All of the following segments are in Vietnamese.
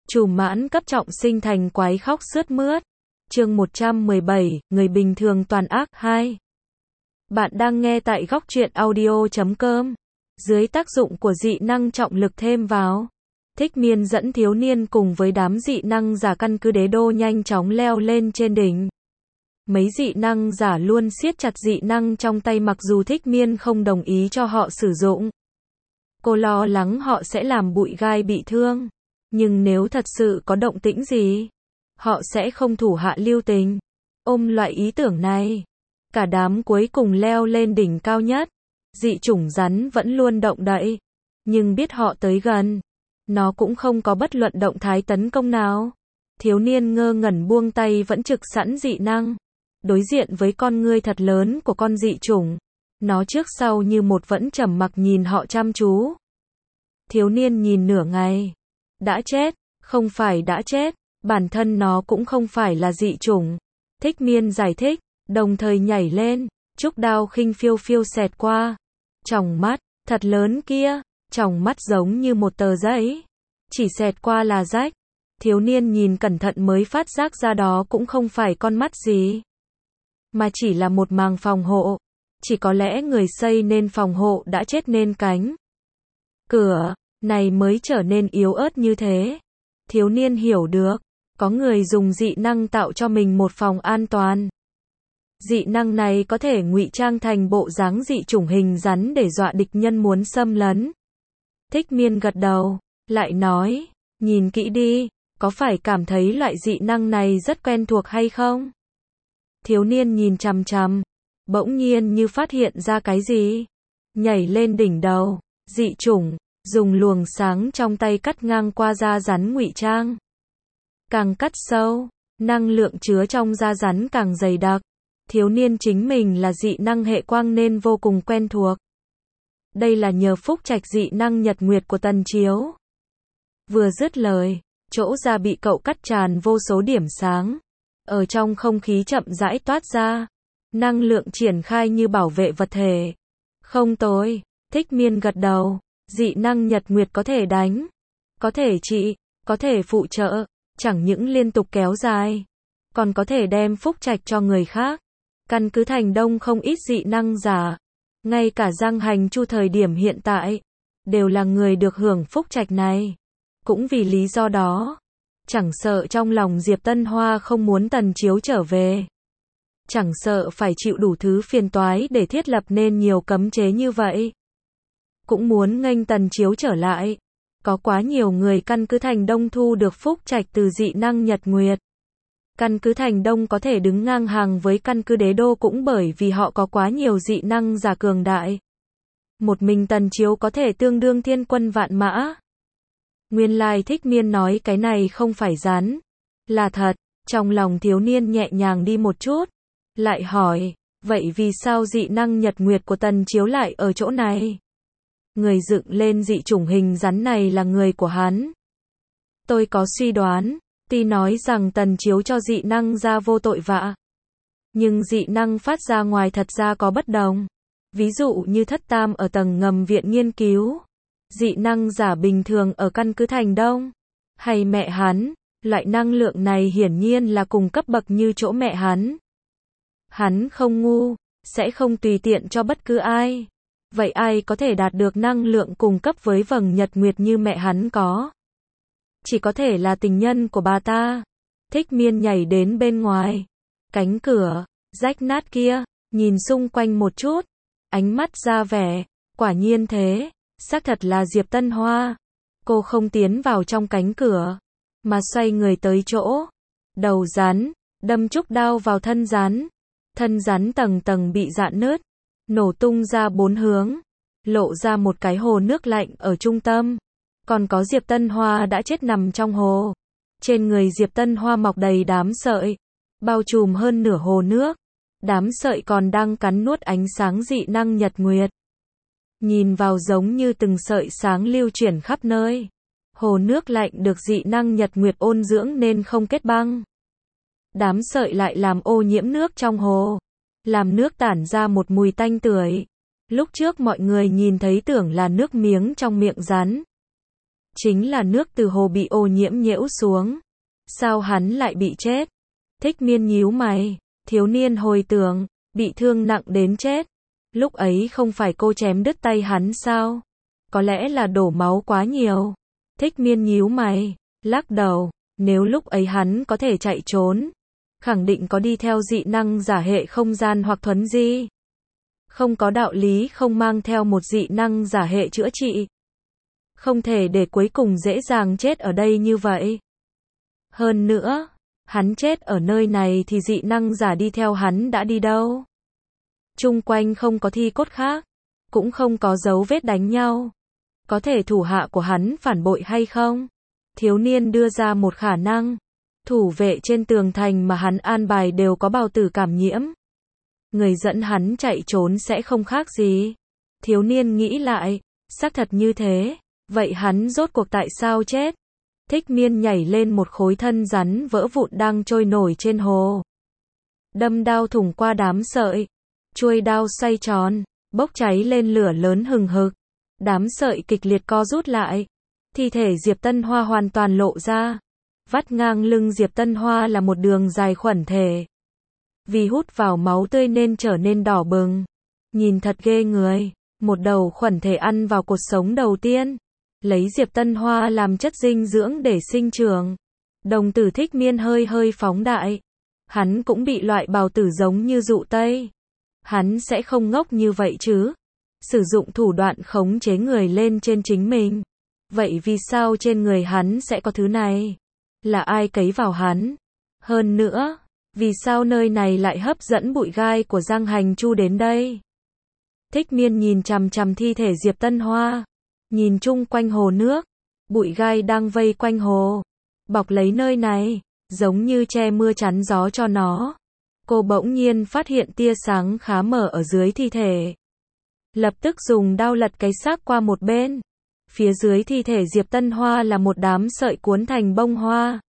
Trùm mãn cấp trọng sinh thành quái khóc sướt mướt. Chương 117, người bình thường toàn ác 2. Bạn đang nghe tại góc truyện audio.com. Dưới tác dụng của dị năng trọng lực thêm vào, Thích Miên dẫn thiếu niên cùng với đám dị năng giả căn cứ đế đô nhanh chóng leo lên trên đỉnh. Mấy dị năng giả luôn siết chặt dị năng trong tay mặc dù Thích Miên không đồng ý cho họ sử dụng. Cô lo lắng họ sẽ làm bụi gai bị thương. Nhưng nếu thật sự có động tĩnh gì, họ sẽ không thủ hạ lưu tình. Ôm loại ý tưởng này, cả đám cuối cùng leo lên đỉnh cao nhất. Dị chủng rắn vẫn luôn động đậy, nhưng biết họ tới gần, nó cũng không có bất luận động thái tấn công nào. Thiếu niên ngơ ngẩn buông tay vẫn trực sẵn dị năng. Đối diện với con ngươi thật lớn của con dị chủng, nó trước sau như một vẫn trầm mặc nhìn họ chăm chú. Thiếu niên nhìn nửa ngày. Đã chết, không phải đã chết, bản thân nó cũng không phải là dị chủng. Thích Miên giải thích, đồng thời nhảy lên, trúc đao khinh phiêu phiêu xẹt qua. Tròng mắt, thật lớn kia, tròng mắt giống như một tờ giấy. Chỉ xẹt qua là rách. Thiếu niên nhìn cẩn thận mới phát giác ra đó cũng không phải con mắt gì, mà chỉ là một màng phòng hộ. Chỉ có lẽ người xây nên phòng hộ đã chết nên cánh cửa này mới trở nên yếu ớt như thế. Thiếu niên hiểu được, có người dùng dị năng tạo cho mình một phòng an toàn. Dị năng này có thể ngụy trang thành bộ dáng dị chủng hình rắn để dọa địch nhân muốn xâm lấn. Thích Miên gật đầu, lại nói, nhìn kỹ đi, có phải cảm thấy loại dị năng này rất quen thuộc hay không? Thiếu niên nhìn chằm chằm, bỗng nhiên như phát hiện ra cái gì. Nhảy lên đỉnh đầu, dị chủng dùng luồng sáng trong tay cắt ngang qua da rắn ngụy trang. Càng cắt sâu, năng lượng chứa trong da rắn càng dày đặc. Thiếu niên chính mình là dị năng hệ quang nên vô cùng quen thuộc. Đây là nhờ phúc trạch dị năng nhật nguyệt của Tần Chiếu. Vừa dứt lời, chỗ da bị cậu cắt tràn vô số điểm sáng. Ở trong không khí chậm rãi toát ra. Năng lượng triển khai như bảo vệ vật thể. Không tồi, Thích Miên gật đầu. Dị năng nhật nguyệt có thể đánh, có thể trị, có thể phụ trợ, chẳng những liên tục kéo dài, còn có thể đem phúc trạch cho người khác. Căn cứ Thành Đông không ít dị năng giả, ngay cả Giang Hành Chu thời điểm hiện tại, đều là người được hưởng phúc trạch này. Cũng vì lý do đó, chẳng sợ trong lòng Diệp Tân Hoa không muốn Tần Chiếu trở về. Chẳng sợ phải chịu đủ thứ phiền toái để thiết lập nên nhiều cấm chế như vậy. Cũng muốn nghênh Tần Chiếu trở lại. Có quá nhiều người căn cứ Thành Đông thu được phúc trạch từ dị năng nhật nguyệt. Căn cứ Thành Đông có thể đứng ngang hàng với căn cứ đế đô cũng bởi vì họ có quá nhiều dị năng giả cường đại. Một mình Tần Chiếu có thể tương đương thiên quân vạn mã. Nguyên lai Thích Miên nói cái này không phải rắn, là thật. Trong lòng thiếu niên nhẹ nhàng đi một chút. Lại hỏi, vậy vì sao dị năng nhật nguyệt của Tần Chiếu lại ở chỗ này? Người dựng lên dị chủng hình rắn này là người của hắn. Tôi có suy đoán, tuy nói rằng Tần Chiếu cho dị năng ra vô tội vạ, nhưng dị năng phát ra ngoài thật ra có bất đồng. Ví dụ như Thất Tam ở tầng ngầm viện nghiên cứu, dị năng giả bình thường ở căn cứ Thành Đông, hay mẹ hắn, loại năng lượng này hiển nhiên là cùng cấp bậc như chỗ mẹ hắn. Hắn không ngu, sẽ không tùy tiện cho bất cứ ai. Vậy ai có thể đạt được năng lượng cùng cấp với vầng nhật nguyệt như mẹ hắn có? Chỉ có thể là tình nhân của bà ta. Thích Miên nhảy đến bên ngoài. Cánh cửa, rách nát kia, nhìn xung quanh một chút. Ánh mắt ra vẻ, quả nhiên thế, xác thật là Diệp Tân Hoa. Cô không tiến vào trong cánh cửa, mà xoay người tới chỗ. Đầu rắn, đâm trúc đao vào thân rắn. Thân rắn tầng tầng bị rạn nứt. Nổ tung ra bốn hướng, lộ ra một cái hồ nước lạnh ở trung tâm. Còn có Diệp Tân Hoa đã chết nằm trong hồ. Trên người Diệp Tân Hoa mọc đầy đám sợi, bao trùm hơn nửa hồ nước. Đám sợi còn đang cắn nuốt ánh sáng dị năng nhật nguyệt. Nhìn vào giống như từng sợi sáng lưu chuyển khắp nơi. Hồ nước lạnh được dị năng nhật nguyệt ôn dưỡng nên không kết băng. Đám sợi lại làm ô nhiễm nước trong hồ, làm nước tản ra một mùi tanh tưởi. Lúc trước mọi người nhìn thấy tưởng là nước miếng trong miệng rắn. Chính là nước từ hồ bị ô nhiễm nhiễu xuống. Sao hắn lại bị chết? Thích Miên nhíu mày, thiếu niên hồi tưởng, bị thương nặng đến chết. Lúc ấy không phải cô chém đứt tay hắn sao? Có lẽ là đổ máu quá nhiều. Thích Miên nhíu mày, lắc đầu, nếu lúc ấy hắn có thể chạy trốn, khẳng định có đi theo dị năng giả hệ không gian hoặc thuấn di. Không có đạo lý không mang theo một dị năng giả hệ chữa trị. Không thể để cuối cùng dễ dàng chết ở đây như vậy. Hơn nữa, hắn chết ở nơi này thì dị năng giả đi theo hắn đã đi đâu? Chung quanh không có thi cốt khác, cũng không có dấu vết đánh nhau. Có thể thủ hạ của hắn phản bội hay không? Thiếu niên đưa ra một khả năng. Thủ vệ trên tường thành mà hắn an bài đều có bào tử cảm nhiễm. Người dẫn hắn chạy trốn sẽ không khác gì. Thiếu niên nghĩ lại, xác thật như thế. Vậy hắn rốt cuộc tại sao chết? Thích Miên nhảy lên một khối thân rắn vỡ vụn đang trôi nổi trên hồ. Đâm đao thủng qua đám sợi. Chuôi đao xoay tròn, bốc cháy lên lửa lớn hừng hực. Đám sợi kịch liệt co rút lại. Thi thể Diệp Tân Hoa hoàn toàn lộ ra. Vắt ngang lưng Diệp Tân Hoa là một đường dài khuẩn thể. Vì hút vào máu tươi nên trở nên đỏ bừng. Nhìn thật ghê người. Một đầu khuẩn thể ăn vào cột sống đầu tiên. Lấy Diệp Tân Hoa làm chất dinh dưỡng để sinh trưởng. Đồng tử Thích Miên hơi hơi phóng đại. Hắn cũng bị loại bào tử giống như dụ tây. Hắn sẽ không ngốc như vậy chứ. Sử dụng thủ đoạn khống chế người lên trên chính mình. Vậy vì sao trên người hắn sẽ có thứ này? Là ai cấy vào hắn? Hơn nữa, vì sao nơi này lại hấp dẫn bụi gai của Giang Hành Chu đến đây? Thích Miên nhìn chằm chằm thi thể Diệp Tân Hoa. Nhìn chung quanh hồ nước. Bụi gai đang vây quanh hồ. Bọc lấy nơi này. Giống như che mưa chắn gió cho nó. Cô bỗng nhiên phát hiện tia sáng khá mờ ở dưới thi thể. Lập tức dùng đao lật cái xác qua một bên. Phía dưới thi thể Diệp Tân Hoa là một đám sợi cuốn thành bông hoa.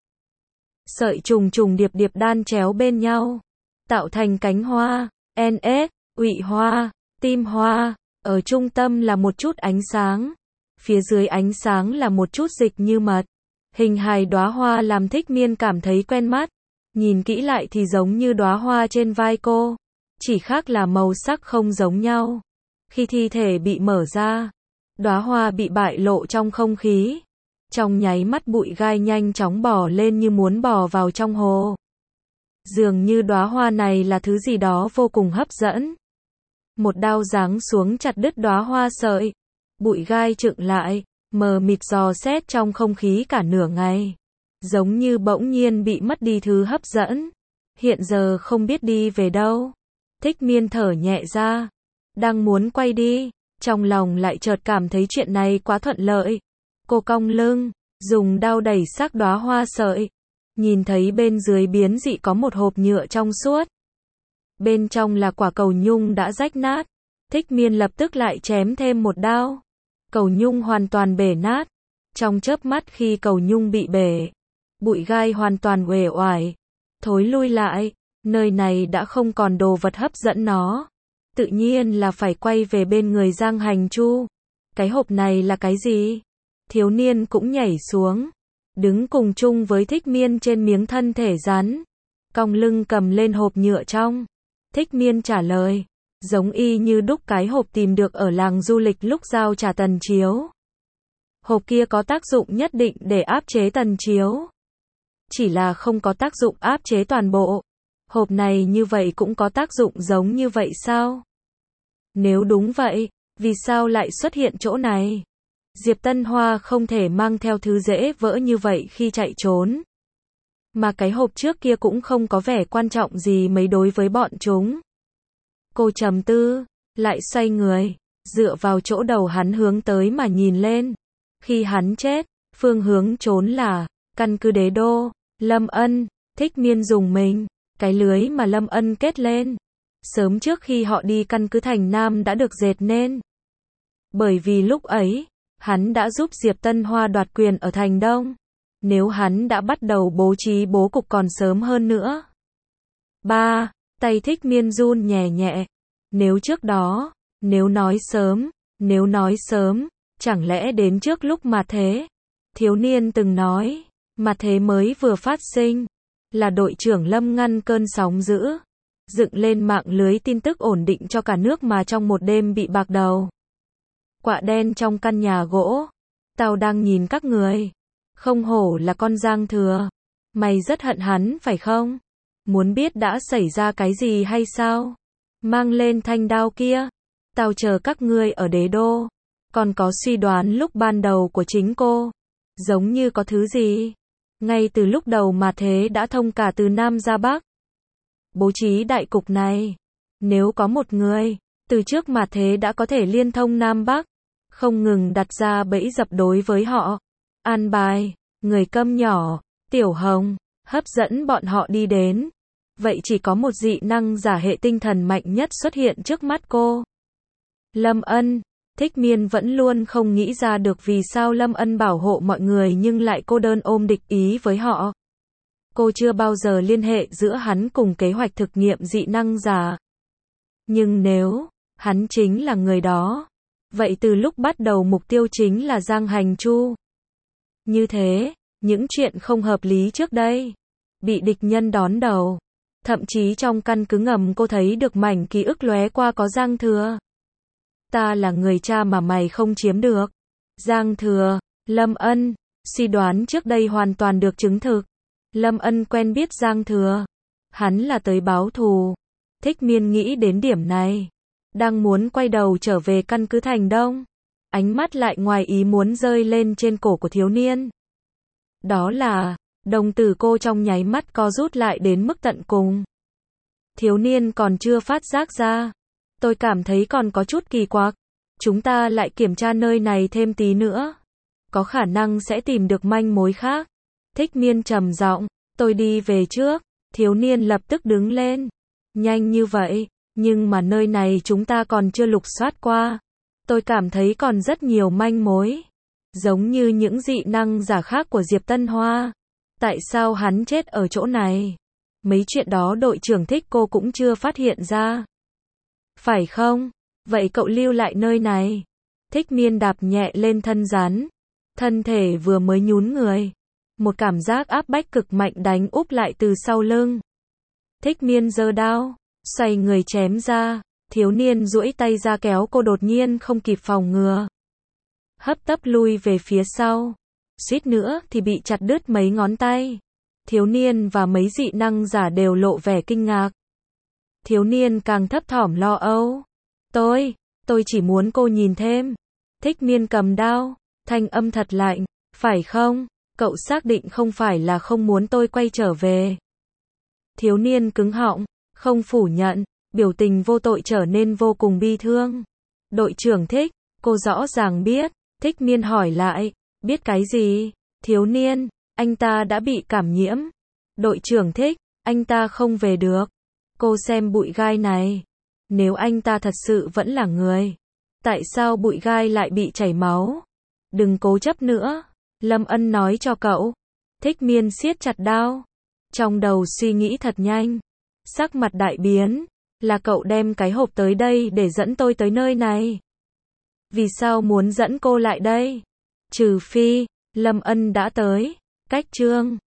Sợi trùng trùng điệp điệp đan chéo bên nhau. Tạo thành cánh hoa, NS, ụy hoa, tim hoa. Ở trung tâm là một chút ánh sáng. Phía dưới ánh sáng là một chút dịch như mật. Hình hài đóa hoa làm Thích Miên cảm thấy quen mắt. Nhìn kỹ lại thì giống như đóa hoa trên vai cô. Chỉ khác là màu sắc không giống nhau. Khi thi thể bị mở ra, đóa hoa bị bại lộ trong không khí. Trong nháy mắt bụi gai nhanh chóng bò lên như muốn bò vào trong hồ. Dường như đóa hoa này là thứ gì đó vô cùng hấp dẫn. Một đao giáng xuống chặt đứt đóa hoa sợi. Bụi gai chựng lại, mờ mịt dò xét trong không khí cả nửa ngày. Giống như bỗng nhiên bị mất đi thứ hấp dẫn. Hiện giờ không biết đi về đâu. Thích Miên thở nhẹ ra. Đang muốn quay đi. Trong lòng lại chợt cảm thấy chuyện này quá thuận lợi. Cô cong lưng, dùng đao đẩy xác đóa hoa sợi. Nhìn thấy bên dưới biến dị có một hộp nhựa trong suốt. Bên trong là quả cầu nhung đã rách nát. Thích Miên lập tức lại chém thêm một đao. Cầu nhung hoàn toàn bể nát. Trong chớp mắt khi cầu nhung bị bể, bụi gai hoàn toàn uể oải, thối lui lại. Nơi này đã không còn đồ vật hấp dẫn nó. Tự nhiên là phải quay về bên người Giang Hành Chu. Cái hộp này là cái gì? Thiếu niên cũng nhảy xuống, đứng cùng chung với Thích Miên trên miếng thân thể rắn. Cong lưng cầm lên hộp nhựa trong. Thích Miên trả lời, giống y như đúc cái hộp tìm được ở làng du lịch lúc giao trả Tần Chiếu. Hộp kia có tác dụng nhất định để áp chế Tần Chiếu. Chỉ là không có tác dụng áp chế toàn bộ. Hộp này như vậy cũng có tác dụng giống như vậy sao? Nếu đúng vậy, vì sao lại xuất hiện chỗ này? Diệp Tân Hoa không thể mang theo thứ dễ vỡ như vậy khi chạy trốn. Mà cái hộp trước kia cũng không có vẻ quan trọng gì mấy đối với bọn chúng. Cô trầm tư, lại xoay người, dựa vào chỗ đầu hắn hướng tới mà nhìn lên. Khi hắn chết, phương hướng trốn là căn cứ Đế Đô. Lâm Ân. Thích Miên dùng mình. Cái lưới mà Lâm Ân kết lên, sớm trước khi họ đi căn cứ thành Nam đã được dệt nên. Bởi vì lúc ấy, hắn đã giúp Diệp Tân Hoa đoạt quyền ở thành Đông. Nếu hắn đã bắt đầu bố trí bố cục còn sớm hơn nữa. 3. Tay Thích Miên run nhẹ nhẹ. Nếu trước đó, nếu nói sớm, chẳng lẽ đến trước lúc mà thế? Thiếu niên từng nói, mà thế mới vừa phát sinh, là đội trưởng Lâm ngăn cơn sóng dữ, dựng lên mạng lưới tin tức ổn định cho cả nước mà trong một đêm bị bạc đầu. Quạ đen trong căn nhà gỗ, tao đang nhìn các người, không hổ là con Giang Thừa, mày rất hận hắn phải không? Muốn biết đã xảy ra cái gì hay sao? Mang lên thanh đao kia, tao chờ các ngươi ở đế đô. Còn có suy đoán lúc ban đầu của chính cô, giống như có thứ gì. Ngay từ lúc đầu mà thế đã thông cả từ Nam ra Bắc. Bố trí đại cục này, nếu có một người, từ trước mà thế đã có thể liên thông Nam Bắc, không ngừng đặt ra bẫy dập đối với họ. An bài, người câm nhỏ, Tiểu Hồng, hấp dẫn bọn họ đi đến. Vậy chỉ có một dị năng giả hệ tinh thần mạnh nhất xuất hiện trước mắt cô. Lâm Ân. Thích Miên vẫn luôn không nghĩ ra được vì sao Lâm Ân bảo hộ mọi người nhưng lại cô đơn ôm địch ý với họ. Cô chưa bao giờ liên hệ giữa hắn cùng kế hoạch thực nghiệm dị năng giả. Nhưng nếu hắn chính là người đó, vậy từ lúc bắt đầu mục tiêu chính là Giang Hành Chu. Như thế, những chuyện không hợp lý trước đây bị địch nhân đón đầu. Thậm chí trong căn cứ ngầm cô thấy được mảnh ký ức lóe qua có Giang Thừa. Ta là người cha mà mày không chiếm được. Giang Thừa, Lâm Ân, suy đoán trước đây hoàn toàn được chứng thực. Lâm Ân quen biết Giang Thừa. Hắn là tới báo thù. Thích Miên nghĩ đến điểm này. Đang muốn quay đầu trở về căn cứ Thành Đông. Ánh mắt lại ngoài ý muốn rơi lên trên cổ của thiếu niên. Đó là, đồng tử cô trong nháy mắt co rút lại đến mức tận cùng. Thiếu niên còn chưa phát giác ra. Tôi cảm thấy còn có chút kỳ quặc. Chúng ta lại kiểm tra nơi này thêm tí nữa. Có khả năng sẽ tìm được manh mối khác. Thích Miên trầm giọng, tôi đi về trước. Thiếu niên lập tức đứng lên. Nhanh như vậy, nhưng mà nơi này chúng ta còn chưa lục soát qua. Tôi cảm thấy còn rất nhiều manh mối. Giống như những dị năng giả khác của Diệp Tân Hoa. Tại sao hắn chết ở chỗ này? Mấy chuyện đó đội trưởng Thích cô cũng chưa phát hiện ra. Phải không? Vậy cậu lưu lại nơi này. Thích Miên đạp nhẹ lên thân rắn. Thân thể vừa mới nhún người. Một cảm giác áp bách cực mạnh đánh úp lại từ sau lưng. Thích Miên giơ đao, xoay người chém ra. Thiếu niên duỗi tay ra kéo cô đột nhiên không kịp phòng ngừa. Hấp tấp lui về phía sau. Suýt nữa thì bị chặt đứt mấy ngón tay. Thiếu niên và mấy dị năng giả đều lộ vẻ kinh ngạc. Thiếu niên càng thấp thỏm lo âu. Tôi chỉ muốn cô nhìn thêm. Thích Miên cầm đao, thanh âm thật lạnh. Phải không? Cậu xác định không phải là không muốn tôi quay trở về. Thiếu niên cứng họng, không phủ nhận, biểu tình vô tội trở nên vô cùng bi thương. Đội trưởng Thích, cô rõ ràng biết. Thích Miên hỏi lại, biết cái gì? Thiếu niên, anh ta đã bị cảm nhiễm. Đội trưởng Thích, anh ta không về được. Cô xem bụi gai này. Nếu anh ta thật sự vẫn là người, tại sao bụi gai lại bị chảy máu? Đừng cố chấp nữa. Lâm Ân nói cho cậu. Thích Miên siết chặt đao. Trong đầu suy nghĩ thật nhanh. Sắc mặt đại biến. Là cậu đem cái hộp tới đây để dẫn tôi tới nơi này. Vì sao muốn dẫn cô lại đây? Trừ phi, Lâm Ân đã tới. Cách chương